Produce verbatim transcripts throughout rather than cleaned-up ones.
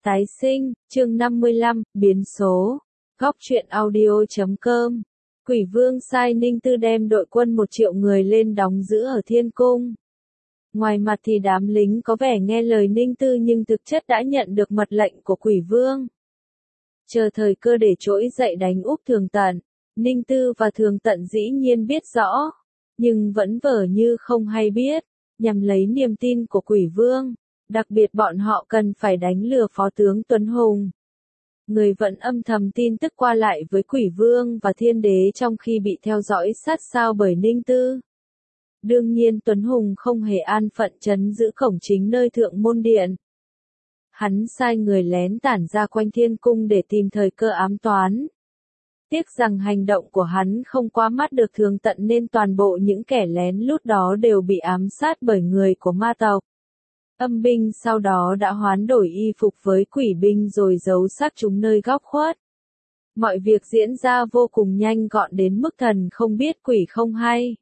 Tái sinh, chương năm mươi lăm, biến số. Góc truyện audio chấm com. Quỷ vương sai Ninh Tư đem đội quân một triệu người lên đóng giữ ở Thiên Cung. Ngoài mặt thì đám lính có vẻ nghe lời Ninh Tư nhưng thực chất đã nhận được mật lệnh của quỷ vương. Chờ thời cơ để trỗi dậy đánh úp Thường Tận. Ninh Tư và Thường Tận dĩ nhiên biết rõ, nhưng vẫn vờ như không hay biết, nhằm lấy niềm tin của quỷ vương. Đặc biệt bọn họ cần phải đánh lừa Phó tướng Tuấn Hùng. Người vẫn âm thầm tin tức qua lại với quỷ vương và thiên đế trong khi bị theo dõi sát sao bởi Ninh Tư. Đương nhiên Tuấn Hùng không hề an phận trấn giữ cổng chính nơi Thượng Môn Điện. Hắn sai người lén tản ra quanh Thiên Cung để tìm thời cơ ám toán. Tiếc rằng hành động của hắn không qua mắt được Thường Tận nên toàn bộ những kẻ lén lút đó đều bị ám sát bởi người của ma tộc. Âm binh sau đó đã hoán đổi y phục với quỷ binh rồi giấu xác chúng nơi góc khuất. Mọi việc diễn ra vô cùng nhanh gọn đến mức thần không biết quỷ không hay.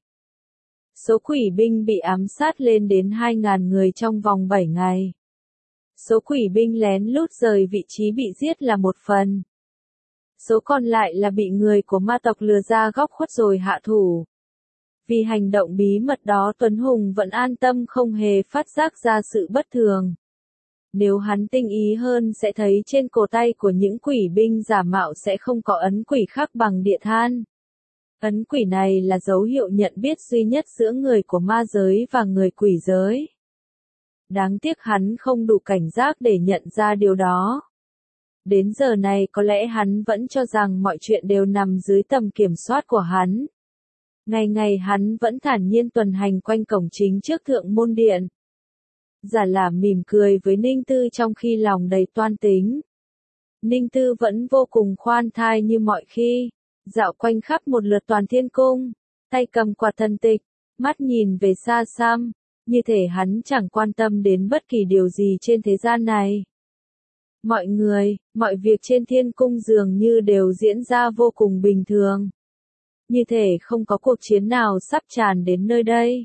Số quỷ binh bị ám sát lên đến hai nghìn người trong vòng bảy ngày. Số quỷ binh lén lút rời vị trí bị giết là một phần. Số còn lại là bị người của ma tộc lừa ra góc khuất rồi hạ thủ. Vì hành động bí mật đó Tuấn Hùng vẫn an tâm không hề phát giác ra sự bất thường. Nếu hắn tinh ý hơn sẽ thấy trên cổ tay của những quỷ binh giả mạo sẽ không có ấn quỷ khắc bằng địa than. Ấn quỷ này là dấu hiệu nhận biết duy nhất giữa người của ma giới và người quỷ giới. Đáng tiếc hắn không đủ cảnh giác để nhận ra điều đó. Đến giờ này có lẽ hắn vẫn cho rằng mọi chuyện đều nằm dưới tầm kiểm soát của hắn. Ngày ngày hắn vẫn thản nhiên tuần hành quanh cổng chính trước Thượng Môn Điện. Giả là mỉm cười với Ninh Tư trong khi lòng đầy toan tính. Ninh Tư vẫn vô cùng khoan thai như mọi khi, dạo quanh khắp một lượt toàn Thiên Cung, tay cầm quạt thần tịch, mắt nhìn về xa xăm, như thể hắn chẳng quan tâm đến bất kỳ điều gì trên thế gian này. Mọi người, mọi việc trên Thiên Cung dường như đều diễn ra vô cùng bình thường. Như thể không có cuộc chiến nào sắp tràn đến nơi đây.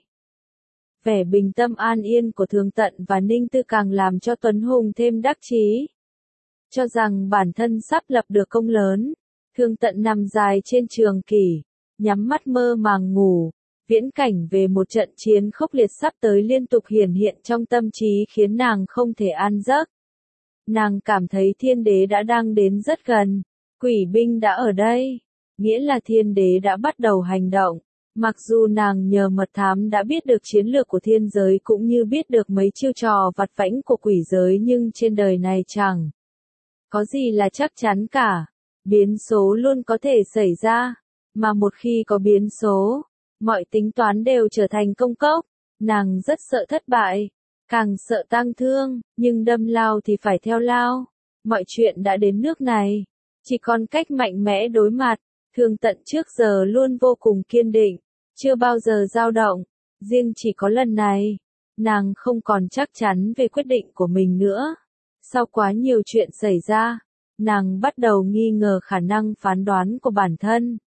Vẻ bình tâm an yên của Thường Tận và Ninh Tư càng làm cho Tuấn Hùng thêm đắc chí. Cho rằng bản thân sắp lập được công lớn, Thường Tận nằm dài trên trường kỷ, nhắm mắt mơ màng ngủ, viễn cảnh về một trận chiến khốc liệt sắp tới liên tục hiển hiện trong tâm trí khiến nàng không thể an giấc. Nàng cảm thấy thiên đế đã đang đến rất gần, quỷ binh đã ở đây. Nghĩa là thiên đế đã bắt đầu hành động, mặc dù nàng nhờ mật thám đã biết được chiến lược của thiên giới cũng như biết được mấy chiêu trò vặt vãnh của quỷ giới nhưng trên đời này chẳng có gì là chắc chắn cả, biến số luôn có thể xảy ra, mà một khi có biến số, mọi tính toán đều trở thành công cốc, nàng rất sợ thất bại, càng sợ tang thương, nhưng đâm lao thì phải theo lao, mọi chuyện đã đến nước này, chỉ còn cách mạnh mẽ đối mặt. Thường Tận trước giờ luôn vô cùng kiên định, chưa bao giờ dao động, riêng chỉ có lần này, nàng không còn chắc chắn về quyết định của mình nữa. Sau quá nhiều chuyện xảy ra, nàng bắt đầu nghi ngờ khả năng phán đoán của bản thân.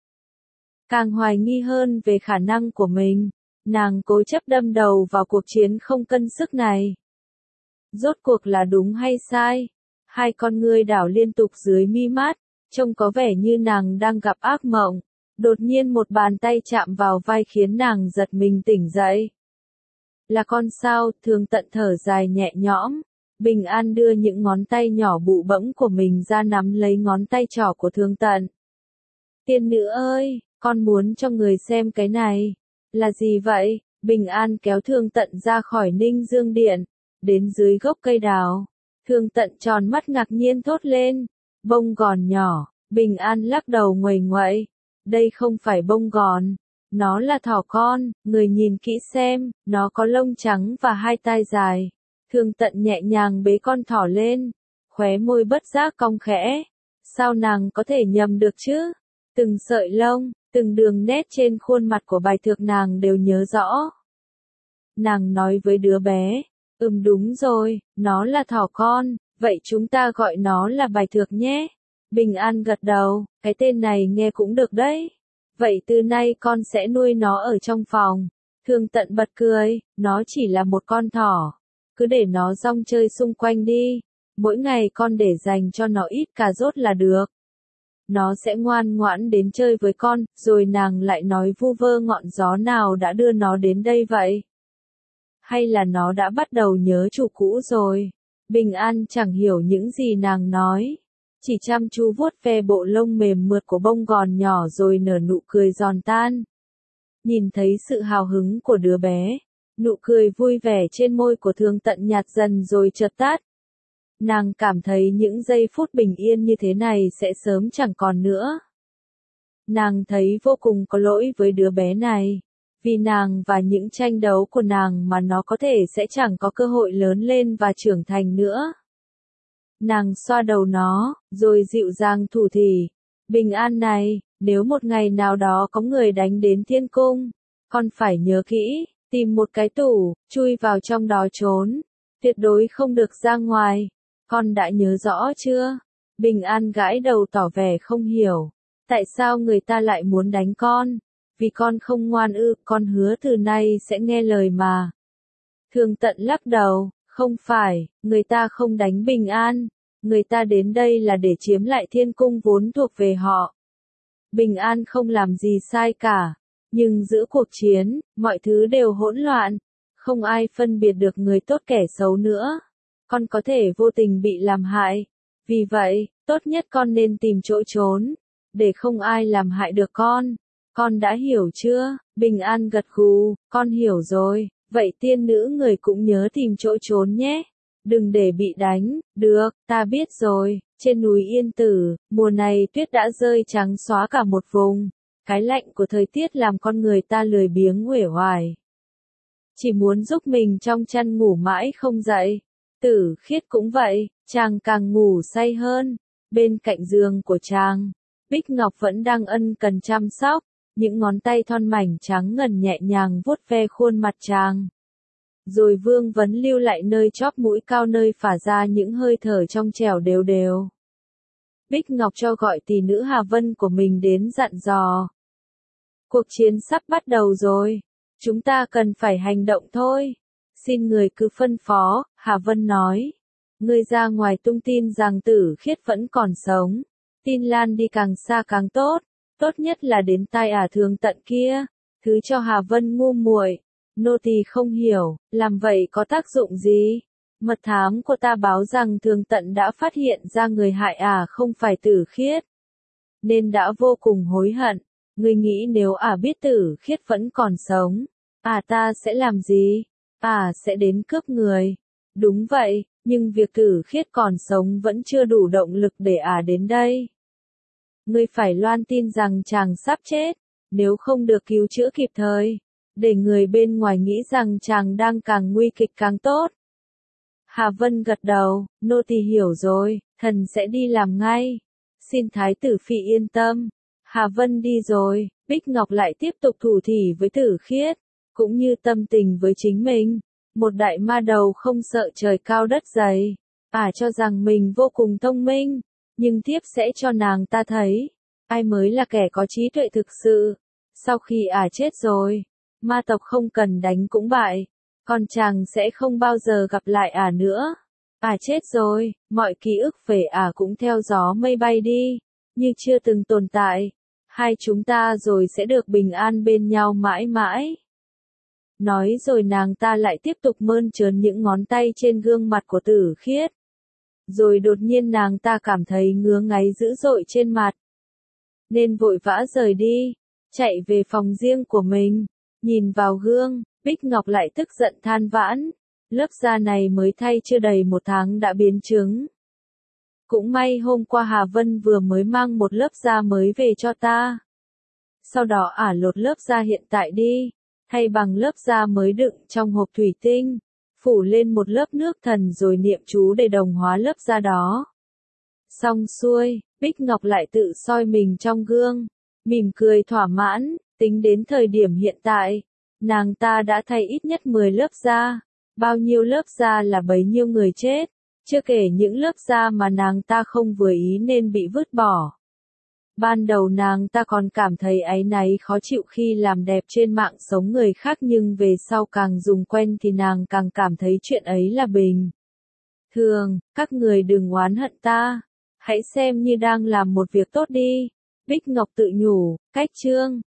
Càng hoài nghi hơn về khả năng của mình, nàng cố chấp đâm đầu vào cuộc chiến không cân sức này. Rốt cuộc là đúng hay sai? Hai con ngươi đảo liên tục dưới mi mắt. Trông có vẻ như nàng đang gặp ác mộng, đột nhiên một bàn tay chạm vào vai khiến nàng giật mình tỉnh dậy. Là con sao? Thường Tận thở dài nhẹ nhõm, bình an đưa những ngón tay nhỏ bụ bẫm của mình ra nắm lấy ngón tay trỏ của Thường Tận. Tiên nữ ơi, con muốn cho người xem cái này. Là gì vậy? Bình an kéo Thường Tận ra khỏi Ninh Dương Điện, đến dưới gốc cây đào. Thường Tận tròn mắt ngạc nhiên thốt lên. Bông gòn nhỏ, Bình an lắc đầu nguầy nguậy. Đây không phải bông gòn, nó là thỏ con, người nhìn kỹ xem, nó có lông trắng và hai tai dài. Thường Tận nhẹ nhàng bế con thỏ lên, khóe môi bất giác cong khẽ. Sao nàng có thể nhầm được chứ? Từng sợi lông, từng đường nét trên khuôn mặt của bài thược nàng đều nhớ rõ. Nàng nói với đứa bé, ừm đúng rồi, nó là thỏ con. Vậy chúng ta gọi nó là bài thược nhé. Bình an gật đầu, cái tên này nghe cũng được đấy. Vậy từ nay con sẽ nuôi nó ở trong phòng. Thường Tận bật cười, nó chỉ là một con thỏ. Cứ để nó rong chơi xung quanh đi. mỗi ngày con để dành cho nó ít cà rốt là được. Nó sẽ ngoan ngoãn đến chơi với con, rồi nàng lại nói vu vơ ngọn gió nào đã đưa nó đến đây vậy? Hay là nó đã bắt đầu nhớ chủ cũ rồi? Bình An chẳng hiểu những gì nàng nói, chỉ chăm chú vuốt ve bộ lông mềm mượt của bông gòn nhỏ rồi nở nụ cười giòn tan. Nhìn thấy sự hào hứng của đứa bé, nụ cười vui vẻ trên môi của Thường Tận nhạt dần rồi chợt tắt. Nàng cảm thấy những giây phút bình yên như thế này sẽ sớm chẳng còn nữa. Nàng thấy vô cùng có lỗi với đứa bé này, vì nàng và những tranh đấu của nàng mà nó có thể sẽ chẳng có cơ hội lớn lên và trưởng thành nữa. Nàng xoa đầu nó, rồi dịu dàng thủ thỉ, Bình An này, nếu một ngày nào đó có người đánh đến thiên cung, con phải nhớ kỹ, tìm một cái tủ, chui vào trong đó trốn, tuyệt đối không được ra ngoài, con đã nhớ rõ chưa? Bình An gãi đầu tỏ vẻ không hiểu, tại sao người ta lại muốn đánh con? Vì con không ngoan ư, con hứa từ nay sẽ nghe lời mà. Thường Tận lắc đầu, không phải, người ta không đánh Bình An, người ta đến đây là để chiếm lại thiên cung vốn thuộc về họ. Bình An không làm gì sai cả, nhưng giữa cuộc chiến, mọi thứ đều hỗn loạn, không ai phân biệt được người tốt kẻ xấu nữa. Con có thể vô tình bị làm hại, vì vậy, tốt nhất con nên tìm chỗ trốn, để không ai làm hại được con. Con đã hiểu chưa? Bình An gật gù, con hiểu rồi, vậy tiên nữ người cũng nhớ tìm chỗ trốn nhé. Đừng để bị đánh, được, ta biết rồi, trên núi Yên Tử, mùa này tuyết đã rơi trắng xóa cả một vùng. Cái lạnh của thời tiết làm con người ta lười biếng uể oải. Chỉ muốn giúp mình trong chăn ngủ mãi không dậy. Tử Khiết cũng vậy, chàng càng ngủ say hơn. Bên cạnh giường của chàng, Bích Ngọc vẫn đang ân cần chăm sóc, những ngón tay thon mảnh trắng ngần nhẹ nhàng vuốt ve khuôn mặt chàng. Rồi vương vấn lưu lại nơi chóp mũi cao nơi phả ra những hơi thở trong trẻo đều đều. Bích Ngọc cho gọi tỷ nữ Hà Vân của mình đến dặn dò. Cuộc chiến sắp bắt đầu rồi, chúng ta cần phải hành động thôi. Xin người cứ phân phó, Hà Vân nói. Ngươi ra ngoài tung tin rằng Tử Khiết vẫn còn sống. Tin lan đi càng xa càng tốt, tốt nhất là đến tai ả Thường Tận kia. Thứ cho Hà Vân ngu muội. Nô tỳ không hiểu, làm vậy có tác dụng gì? Mật thám của ta báo rằng Thường Tận đã phát hiện ra người hại ả không phải Tử Khiết, nên đã vô cùng hối hận. Ngươi nghĩ nếu ả biết Tử Khiết vẫn còn sống, ả ta sẽ làm gì? Ả sẽ đến cướp người. Đúng vậy, nhưng việc Tử Khiết còn sống vẫn chưa đủ động lực để ả đến đây. Ngươi phải loan tin rằng chàng sắp chết, nếu không được cứu chữa kịp thời, để người bên ngoài nghĩ rằng chàng đang càng nguy kịch càng tốt. Hà Vân gật đầu, nô tỳ hiểu rồi, thần sẽ đi làm ngay. Xin Thái tử Phi yên tâm. Hà Vân đi rồi, Bích Ngọc lại tiếp tục thủ thỉ với Tử Khiết, cũng như tâm tình với chính mình. Một đại ma đầu không sợ trời cao đất dày. Ả cho rằng mình vô cùng thông minh, nhưng tiếp sẽ cho nàng ta thấy, ai mới là kẻ có trí tuệ thực sự. Sau khi ả chết rồi, ma tộc không cần đánh cũng bại, còn chàng sẽ không bao giờ gặp lại ả nữa. Ả chết rồi, mọi ký ức về ả cũng theo gió mây bay đi, như chưa từng tồn tại. Hai chúng ta rồi sẽ được bình an bên nhau mãi mãi. Nói rồi nàng ta lại tiếp tục mơn trớn những ngón tay trên gương mặt của Tử Khiết. Rồi đột nhiên nàng ta cảm thấy ngứa ngáy dữ dội trên mặt, nên vội vã rời đi, chạy về phòng riêng của mình. Nhìn vào gương, Bích Ngọc lại tức giận than vãn, lớp da này mới thay chưa đầy một tháng đã biến chứng. Cũng may hôm qua Hà Vân vừa mới mang một lớp da mới về cho ta. Sau đó ả lột lớp da hiện tại đi, thay bằng lớp da mới đựng trong hộp thủy tinh, phủ lên một lớp nước thần rồi niệm chú để đồng hóa lớp da đó. Xong xuôi, Bích Ngọc lại tự soi mình trong gương, mỉm cười thỏa mãn, tính đến thời điểm hiện tại, nàng ta đã thay ít nhất mười lớp da, bao nhiêu lớp da là bấy nhiêu người chết, chưa kể những lớp da mà nàng ta không vừa ý nên bị vứt bỏ. Ban đầu nàng ta còn cảm thấy áy náy khó chịu khi làm đẹp trên mạng sống người khác, nhưng về sau càng dùng quen thì nàng càng cảm thấy chuyện ấy là bình Thường, các người đừng oán hận ta. Hãy xem như đang làm một việc tốt đi. Bích Ngọc tự nhủ, cách chương.